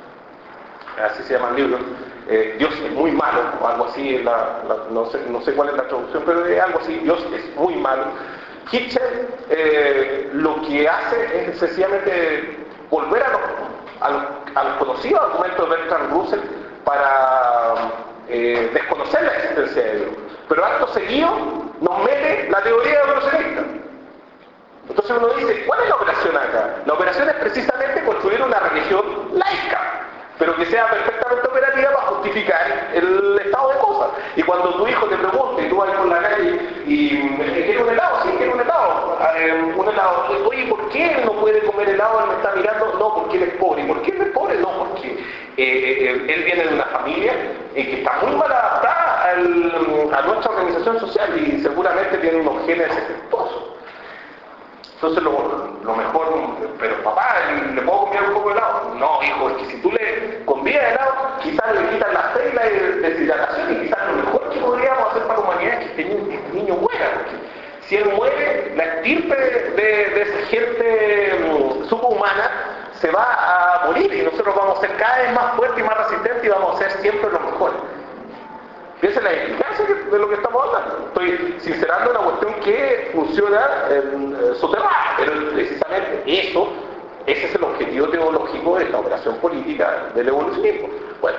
así se llama el libro, eh, Dios es muy malo, o algo así, la, la, no, sé, no sé cuál es la traducción, pero es algo así, Dios es muy malo. Hitchen eh, lo que hace es sencillamente volver a los, a los, a los conocidos argumentos de Bertrand Russell para eh, desconocer la existencia de Dios. Pero acto seguido nos mete la teoría evolucionista. Entonces uno dice, ¿cuál es la operación acá? La operación es precisamente construir una religión laica, pero que sea perfectamente operativa para justificar el estado de cosas. Y cuando tu hijo te pregunte, y tú vas por la calle y ¿quiere un helado? Sí, quiere un helado. Eh, un helado. Oye, ¿por qué él no puede comer helado? Él me está mirando. No, porque él es pobre. ¿Y por qué él es pobre? No, porque eh, eh, él viene de una familia eh, que está muy mal adaptada al, a nuestra organización social y seguramente tiene unos genes defectuosos. Entonces lo, lo mejor, pero papá, ¿le puedo comer un poco de helado? No, hijo, es que si tú le convidas helado, quizás le quitan la regla de deshidratación y quizás lo mejor que podríamos hacer para la humanidad es que este niño, este niño muera, porque si él muere, la estirpe de, de, de esa gente um, subhumana se va a morir y nosotros vamos a ser cada vez más fuertes y más resistentes y vamos a ser siempre los mejores. Esa es la implicancia de lo que estamos hablando. Estoy sincerando una cuestión que funciona en eh, soterrada, pero precisamente eso, ese es el objetivo teológico de la operación política del evolucionismo. Bueno,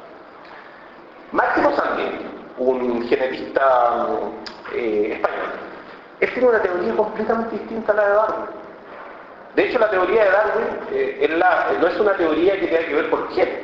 Máximo Sandini, un genetista eh, español, él tiene una teoría completamente distinta a la de Darwin. De hecho, la teoría de Darwin eh, es la, no es una teoría que tenga que ver con genes.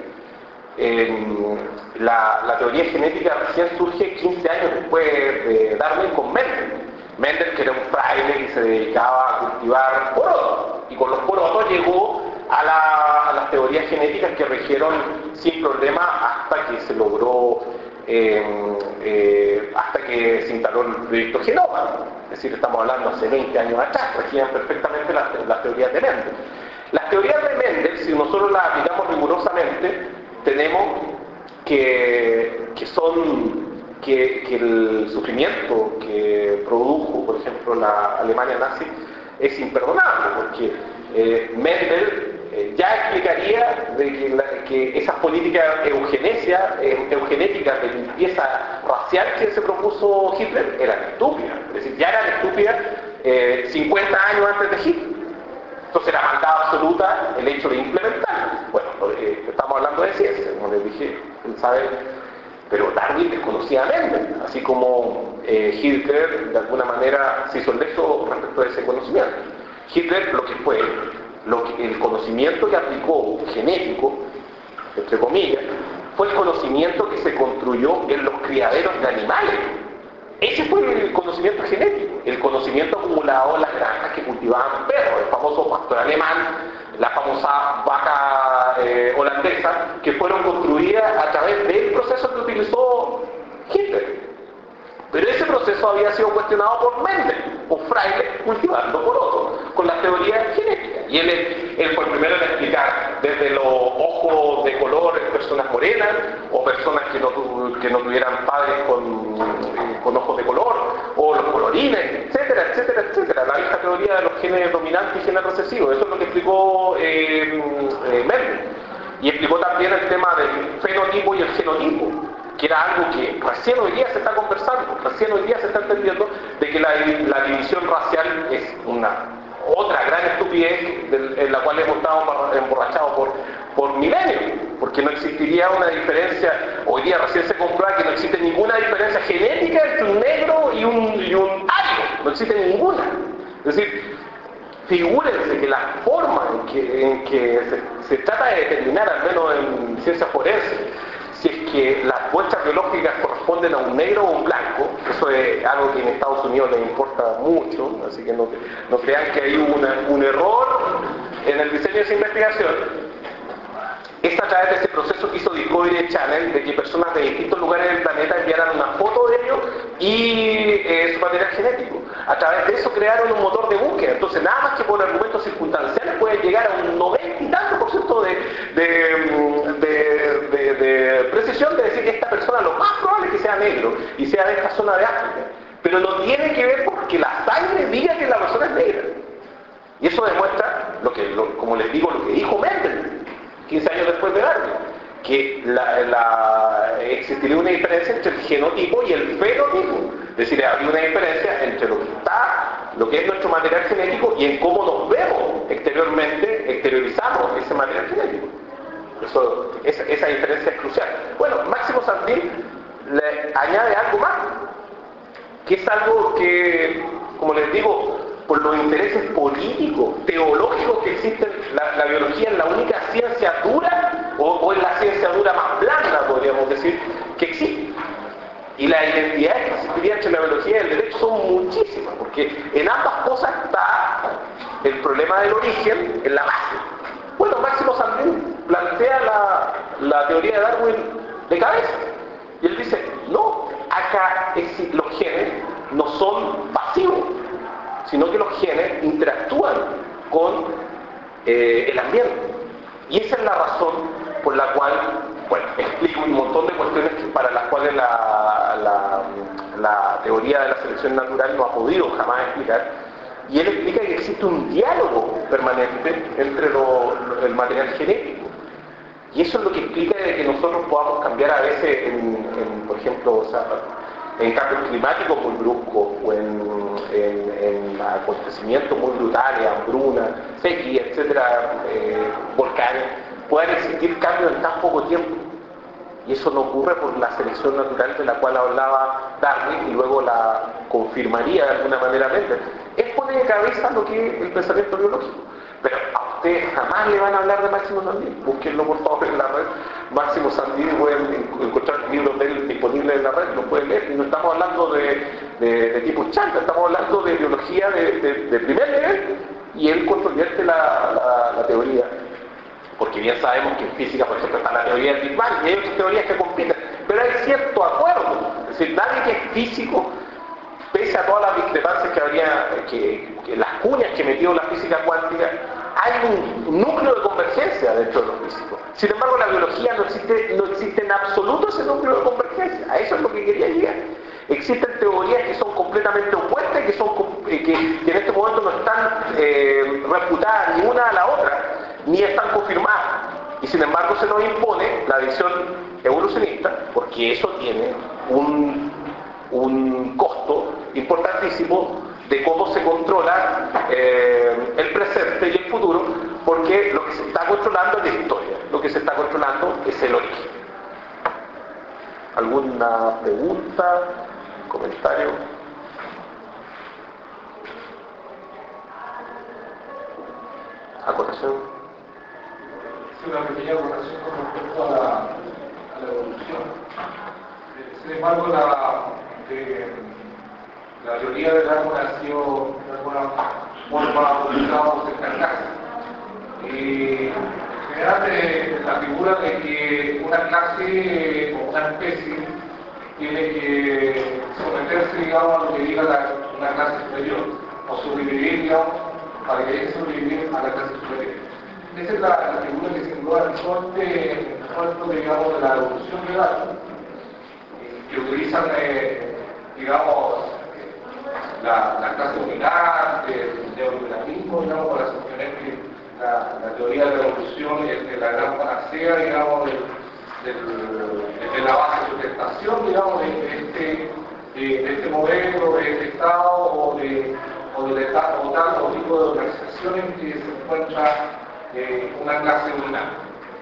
Eh, la, la teoría genética recién surge quince años después de Darwin con Mendel. Mendel, que era un fraile que se dedicaba a cultivar porotos, y con los porotos llegó a la, a la unas teorías genéticas que regieron sin problema hasta que se logró, eh, eh, hasta que se instaló el proyecto Genoma. Es decir, estamos hablando hace veinte años atrás, regían perfectamente las, las teorías de Mendel. Las teorías de Mendel, si nosotros las aplicamos rigurosamente, tenemos que, que son que, que el sufrimiento que produjo, por ejemplo, la Alemania nazi es imperdonable, porque eh, Mendel eh, ya explicaría de que, la, que esas políticas eugenesia, eh, eugenéticas de limpieza racial que se propuso Hitler eran estúpidas, es decir, ya eran estúpidas eh, cincuenta años antes de Hitler. Entonces era maldad absoluta el hecho de implementarlo. Bueno, eh, estamos hablando de ciencia, como les dije, él sabe, pero Darwin desconocía a Mendel, así como eh, Hitler de alguna manera se hizo el leso respecto de ese conocimiento. Hitler lo que fue, lo que, el conocimiento que aplicó genético, entre comillas, fue el conocimiento que se construyó en los criaderos de animales. Ese fue el conocimiento genético, el conocimiento acumulado en las granjas que cultivaban perros, el famoso pastor alemán, la famosa vaca eh, holandesa, que fueron construidas a través del proceso que utilizó Hitler. Pero ese proceso había sido cuestionado por Mendel, un fraile cultivando por otro, con las teorías genéticas. Y él, él fue el primero en explicar desde los ojos de color en personas morenas, o personas que no, que no tuvieran padres con, con ojos de color, o los colorines, etcétera, etcétera, etcétera. La vieja teoría de los genes dominantes y genes recesivos. Eso es lo que explicó eh, eh, Mendel. Y explicó también el tema del fenotipo y el genotipo, que era algo que recién hoy día se está conversando, recién hoy día se está entendiendo de que la, la división racial es una otra gran estupidez de, en la cual hemos estado emborrachados por, por milenios, porque no existiría una diferencia, hoy día recién se comprueba que no existe ninguna diferencia genética entre un negro y un, y un ario, no existe ninguna. Es decir, figúrense que la forma en que, en que se, se trata de determinar, al menos en ciencias forenses, si es que las muestras biológicas corresponden a un negro o un blanco, eso es algo que en Estados Unidos les importa mucho, así que no, no crean que hay una, un error en el diseño de esa investigación. Es a través de ese proceso que hizo Discovery Channel, de que personas de distintos lugares del planeta enviaran una foto de ellos y eh, su material genético. A través de eso crearon un motor de búsqueda. Entonces, nada más que por argumentos circunstanciales pueden llegar a un noventa y tanto por ciento de, de, de, de, de precisión de decir que esta persona lo más probable es que sea negro y sea de esta zona de África. Pero no tiene que ver porque la sangre diga que la persona es negra. Y eso demuestra, lo que, lo, como les digo, lo que dijo Mendel quince años después de Darwin, que la, la, existiría una diferencia entre el genotipo y el fenotipo. Es decir, habría una diferencia entre lo que está, lo que es nuestro material genético y en cómo nos vemos exteriormente, exteriorizamos ese material genético. Eso, esa, esa diferencia es crucial. Bueno, Máximo Sandin le añade algo más, que es algo que, como les digo, por los intereses políticos, teológicos que existen, la, la biología es la única ciencia dura, o, o es la ciencia dura más blanda, podríamos decir, que existe. Y las identidades que existirían entre la biología y el derecho son muchísimas, porque en ambas cosas está el problema del origen en la base. Bueno, Máximo Sandin plantea la, la teoría de Darwin de cabeza, y él dice, no, acá es, los genes no son pasivos, sino que los genes interactúan con eh, el ambiente. Y esa es la razón por la cual, bueno, explico un montón de cuestiones que, para las cuales la, la, la teoría de la selección natural no ha podido jamás explicar. Y él explica que existe un diálogo permanente entre lo, lo, el material genético. Y eso es lo que explica de que nosotros podamos cambiar a veces, en, en, por ejemplo, o sea, en cambios climáticos muy bruscos, o en, en, en acontecimientos muy brutales, hambruna, sequía, etcétera, eh, volcanes, puedan existir cambios en tan poco tiempo. Y eso no ocurre por la selección natural de la cual hablaba Darwin y luego la confirmaría de alguna manera Mendel. Es poner en cabeza lo que es el pensamiento biológico. Pero a ustedes jamás le van a hablar de Máximo Sandin. Búsquenlo por favor en la red. Máximo Sandin, pueden encontrar libros de él disponibles en la red, lo pueden leer. Y no estamos hablando de, de, de tipo chanta, estamos hablando de biología de, de, de primer nivel. Y él convierte la, la, la teoría porque bien sabemos que en física, por ejemplo, está la teoría del Big Bang y hay otras teorías que compiten, pero hay cierto acuerdo. Es decir, nadie que es físico, pese a todas las discrepancias que habría, que, que las cuñas que metió la física cuántica, hay un, un núcleo de convergencia dentro de los físicos. Sin embargo, en la biología no existe, no existe en absoluto ese núcleo de convergencia. A eso es lo que quería llegar. Existen teorías que son completamente opuestas y que, son, que, que en este momento no están eh, refutadas ni una a la otra, ni están confirmadas. Y sin embargo se nos impone la visión evolucionista, porque eso tiene un, un costo importantísimo de cómo se controla eh, el presente y el futuro, porque lo que se está controlando es la historia, lo que se está controlando es el origen. ¿Alguna pregunta? ¿Comentario? ¿Acotación? Sí, una pequeña acotación con respecto a la, a la evolución. Eh, sin embargo, la, eh, la teoría del árbol ha sido de alguna forma publicada cerca de casa. Y en general, eh, la figura de que una clase o una especie tiene que someterse, digamos, a lo que diga la, una clase superior, o sobrevivir, digamos, para que haya que sobrevivir a la clase superior. Esa es la, la figura que sin duda el fuerte, fuerte, digamos, de la evolución legal, que utilizan, eh, digamos, la, la clase dominante, el neoliberalismo, digamos, para sostener que la, la teoría de la evolución es de la gran panacea, digamos, del, del, de la base de sustentación, digamos, de, de, este, de, de este modelo, de este Estado o de, o de Estado o tal o tipo de organización en que se encuentra eh, una clase dominante.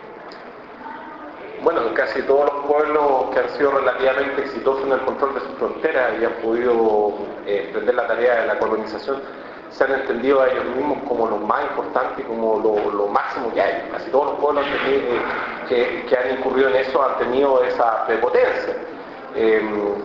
Bueno, en casi todos los pueblos que han sido relativamente exitosos en el control de sus fronteras y han podido eh, emprender la tarea de la colonización, se han entendido a ellos mismos como lo más importante y como lo, lo máximo que hay. Casi todos los pueblos que, eh, que, que han incurrido en eso han tenido esa prepotencia. Eh,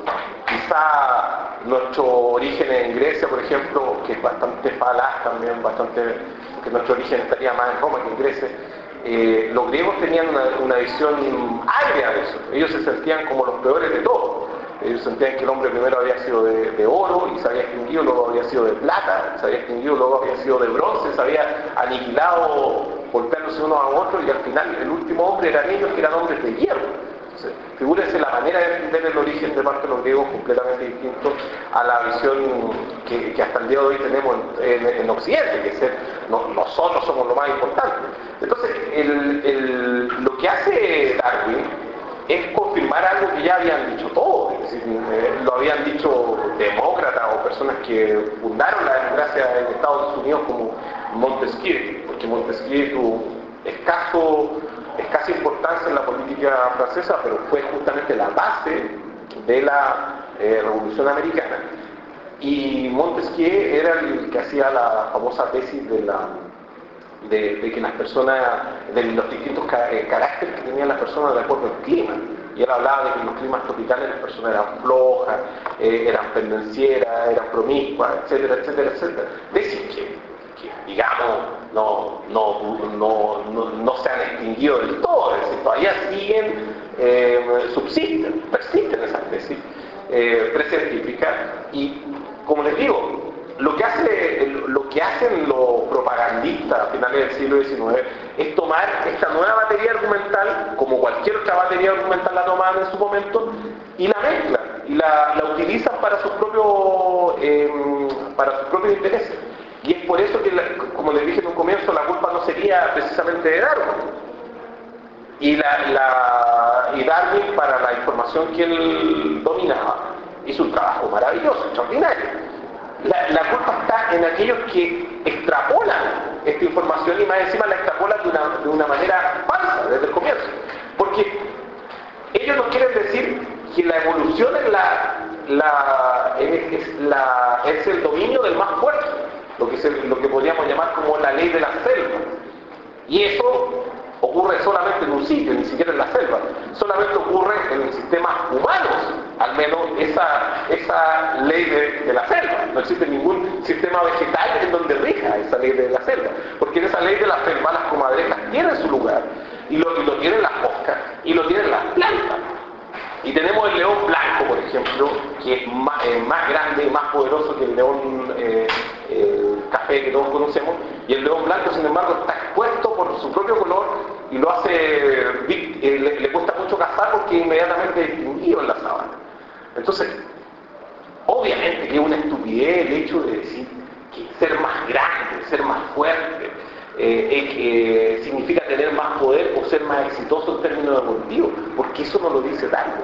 quizá nuestro origen en Grecia, por ejemplo, que es bastante falaz también, bastante, que nuestro origen estaría más en Roma que en Grecia, eh, los griegos tenían una, una visión agria de eso. Ellos se sentían como los peores de todos. Ellos sentían que el hombre primero había sido de, de oro y se había extinguido, luego había sido de plata, se había extinguido, luego había sido de bronce, se había aniquilado golpeándose unos a otros y al final el último hombre eran ellos que eran hombres de hierro. Entonces, figúrense la manera de entender el origen de parte de los griegos completamente distinto a la visión que, que hasta el día de hoy tenemos en, en, en Occidente, que es ser, no, nosotros somos lo más importante. Entonces, el, el, lo que hace Darwin es confirmar algo que ya habían dicho todos, es decir, eh, lo habían dicho demócratas o personas que fundaron la democracia en Estados Unidos como Montesquieu, porque Montesquieu tuvo escaso, escasa importancia en la política francesa, pero fue justamente la base de la eh, Revolución Americana. Y Montesquieu era el que hacía la famosa tesis de la De, de que las personas, de los distintos ca eh, caracteres que tenían las personas de acuerdo al clima. Y él hablaba de que en los climas tropicales las personas eran flojas, eh, eran pendencieras, eran promiscuas, etcétera, etcétera, etcétera. Decir que, que digamos, no, no, no, no, no se han extinguido del todo, es decir, todavía siguen, eh, subsisten, persisten esas tesis eh, precientíficas. Y, como les digo, Lo que, hace, lo que hacen los propagandistas a finales del siglo diecinueve es tomar esta nueva batería argumental, como cualquier otra batería argumental la tomaban en su momento, y la mezclan, y la, la utilizan para sus propios, eh, para sus propios intereses. Y es por eso que, la, como les dije en un comienzo, la culpa no sería precisamente de Darwin. Y, la, la, y Darwin, para la información que él dominaba, hizo un trabajo maravilloso, extraordinario. La, la culpa está en aquellos que extrapolan esta información y más encima la extrapolan de una, de una manera falsa desde el comienzo. Porque ellos nos quieren decir que la evolución es, la, la, es, la, es el dominio del más fuerte, lo que, se, lo que podríamos llamar como la ley de la selva. Y eso ocurre solamente en un sitio, ni siquiera en la selva. Solamente ocurre en sistemas humanos, al menos esa, esa ley de, de la selva. No existe ningún sistema vegetal en donde rija esa ley de la selva. Porque en esa ley de la selva las comadrejas tienen su lugar y lo, y lo tienen las moscas, y lo tienen las plantas. Y tenemos el león blanco, por ejemplo, que es más, eh, más grande y más poderoso que el león eh, eh, café que todos conocemos, y el león blanco, sin embargo, está expuesto por su propio color y lo hace, eh, le, le cuesta mucho cazar porque inmediatamente es distinguido en la sabana. Entonces, obviamente que es una estupidez el hecho de decir que ser más grande, ser más fuerte, eh, eh, significa tener más poder o ser más exitoso en términos evolutivos, porque eso no lo dice Darwin.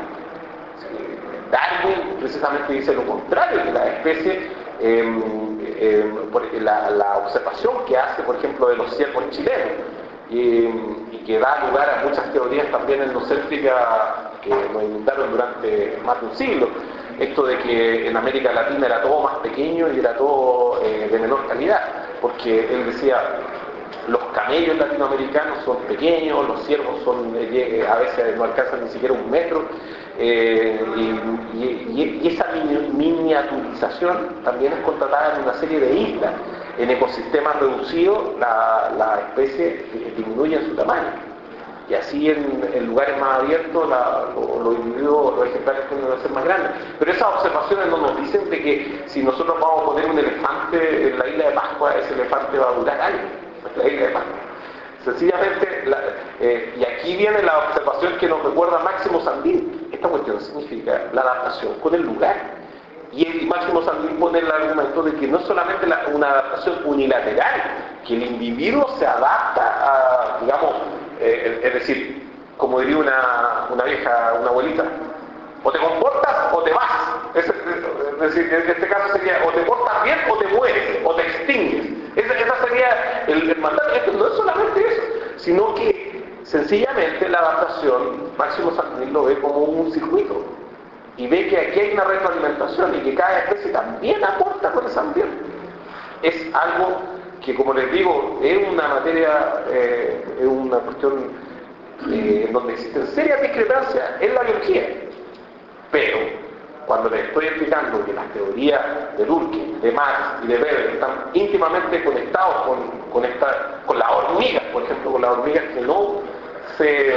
Darwin precisamente dice lo contrario, que la especie, eh, eh, por, la, la observación que hace, por ejemplo, de los ciervos chilenos, y, y que da lugar a muchas teorías también endocéntricas que nos inundaron durante más de un siglo. Esto de que en América Latina era todo más pequeño y era todo eh, de menor calidad, porque él decía, los camellos latinoamericanos son pequeños, los ciervos son, eh, a veces no alcanzan ni siquiera un metro, eh, y, y, y esa miniaturización también es constatada en una serie de islas. En ecosistemas reducidos la, la especie disminuye en su tamaño. Y así en, en lugares más abiertos la, lo, los individuos, los ejemplares tienden a ser más grandes. Pero esas observaciones no nos dicen de que si nosotros vamos a poner un elefante en la isla de Pascua, ese elefante va a durar años, la isla de Pascua. Sencillamente, la, eh, y aquí viene la observación que nos recuerda Máximo Sandín. Esta cuestión significa la adaptación con el lugar. Y, y Máximo Sandín pone el argumento de que no es solamente la, una adaptación unilateral, que el individuo se adapta a, digamos, eh, es decir, como diría una, una vieja, una abuelita, o te comportas o te vas. Es, es decir, en este caso sería o te portas bien o te mueres, o te extingues. Esa, esa sería el, el mandato. Esto no es solamente eso, sino que sencillamente la adaptación, Máximo Sandín lo ve como un circuito. Y ve que aquí hay una retroalimentación y que cada especie también aporta con ese ambiente. Es algo que, como les digo, es una materia, eh, es una cuestión eh, en donde existen serias discrepancias en la biología. Pero, cuando les estoy explicando que las teorías de Durkheim, de Marx y de Weber están íntimamente conectados con, con, esta, con las hormigas, por ejemplo, con las hormigas que no se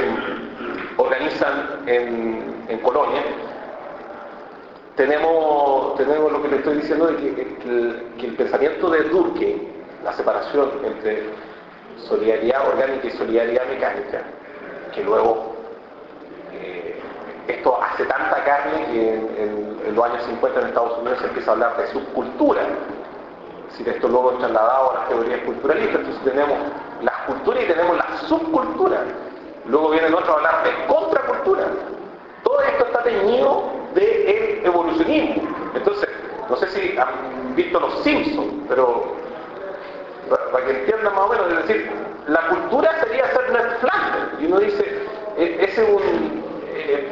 organizan en, en colonias, Tenemos, tenemos lo que le estoy diciendo de que, que, el, que el pensamiento de Durkheim, la separación entre solidaridad orgánica y solidaridad mecánica, que luego eh, esto hace tanta carne que en, en, en los años cincuenta en Estados Unidos se empieza a hablar de subcultura. Es decir, esto luego es trasladado a las teorías culturalistas. Entonces tenemos las culturas y tenemos las subculturas. Luego vienen otros a hablar de contracultura. Todo esto está teñido del evolucionismo. Entonces, no sé si han visto Los Simpsons, pero para que entiendan más o menos, es decir, la cultura sería ser Ned Flanders. Y uno dice, eh, ese es un... Eh,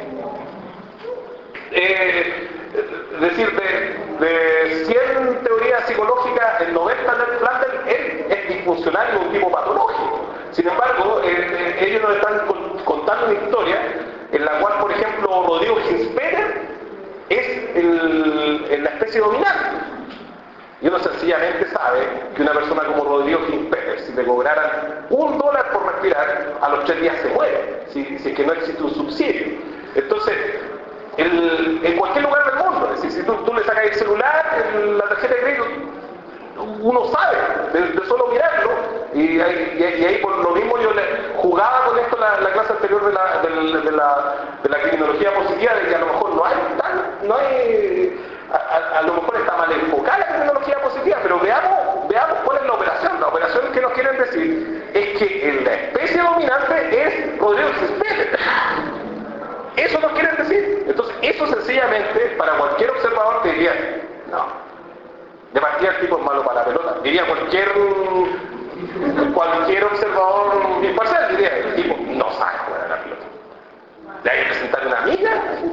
eh, es decir, de, de cien teorías psicológicas, el noventa Ned Flanders es, es disfuncional y un tipo patológico. Sin embargo, eh, eh, ellos nos están con, contando una historia en la cual, por ejemplo, Rodrigo Hinspeter es el, el, la especie dominante. Y uno sencillamente sabe que una persona como Rodrigo Hinspeter, si le cobraran un dólar por respirar, a los tres días se muere, si, si es que no existe un subsidio. Entonces, el, en cualquier lugar del mundo, es decir, si tú, tú le sacas el celular, el, la tarjeta de crédito, uno sabe, de, de solo mirarlo, y ahí, y, y ahí por lo mismo yo le jugaba con esto la, la clase anterior de la, de, de, la, de la criminología positiva, de que a lo mejor no hay, tan, no hay a, a, a lo mejor está mal enfocada la criminología positiva, pero veamos, veamos cuál es la operación. La operación que nos quieren decir es que la especie dominante es Rodrigo Hinspeter. Eso nos quieren decir. Entonces, eso sencillamente, para cualquier observador te diría, no. De partida el tipo es malo para la pelota. Diría cualquier cualquier observador imparcial, diría, el tipo no sabe jugar a la pelota. ¿Le hay que presentar una amiga?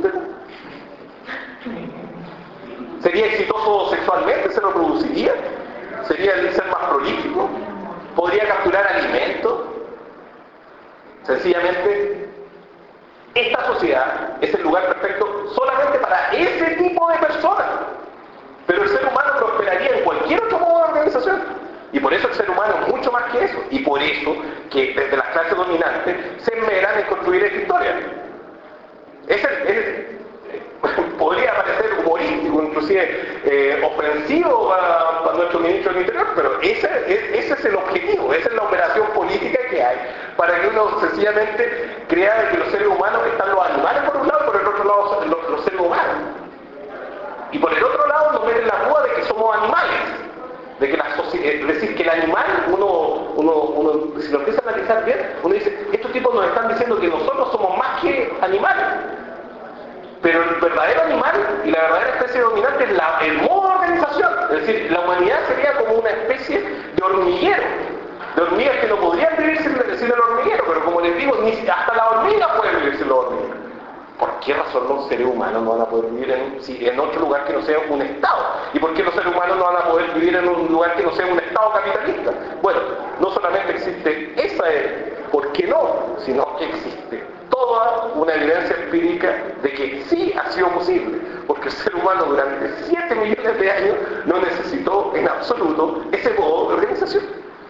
¿Sería exitoso sexualmente? ¿Se reproduciría? ¿Sería el ser más prolífico? ¿Podría capturar alimentos? Sencillamente, esta sociedad es el lugar perfecto solamente para ese tipo de personas. Pero el ser humano prosperaría en cualquier otro modo de organización. Y por eso el ser humano es mucho más que eso. Y por eso que desde las clases dominantes se esmeran en construir esta historia. Es el, es, podría parecer humorístico, inclusive eh, ofensivo para, para nuestro ministro del Interior, pero ese, ese es el objetivo, esa es la operación política que hay, para que uno sencillamente crea de que los seres humanos están los animales por un lado y por el otro lado los, los seres humanos. Y por el otro lado nos meten la duda de que somos animales. De que la es decir, que el animal, uno, uno, uno, si lo empieza a analizar bien, uno dice, estos tipos nos están diciendo que nosotros somos más que animales. Pero el verdadero animal y la verdadera especie dominante es la, el modo de organización. Es decir, la humanidad sería como una especie de hormiguero. De hormigas que no podrían vivir sin, sin el hormiguero, pero como les digo, ni, hasta la hormiga puede vivir sin los hormigueros. ¿Por qué razón los seres humanos no van a poder vivir en, si, en otro lugar que no sea un Estado? ¿Y por qué los seres humanos no van a poder vivir en un lugar que no sea un Estado capitalista? Bueno, no solamente existe esa eh, ¿por qué no? Sino que existe toda una evidencia empírica de que sí ha sido posible, porque el ser humano durante siete millones de años no necesitó en absoluto ese modo de organización.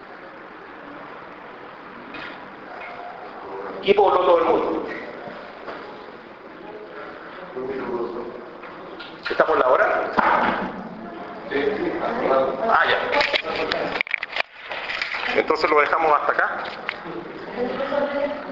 Y pobló todo el mundo. ¿Está por la hora? Ah, ya. Entonces lo dejamos hasta acá.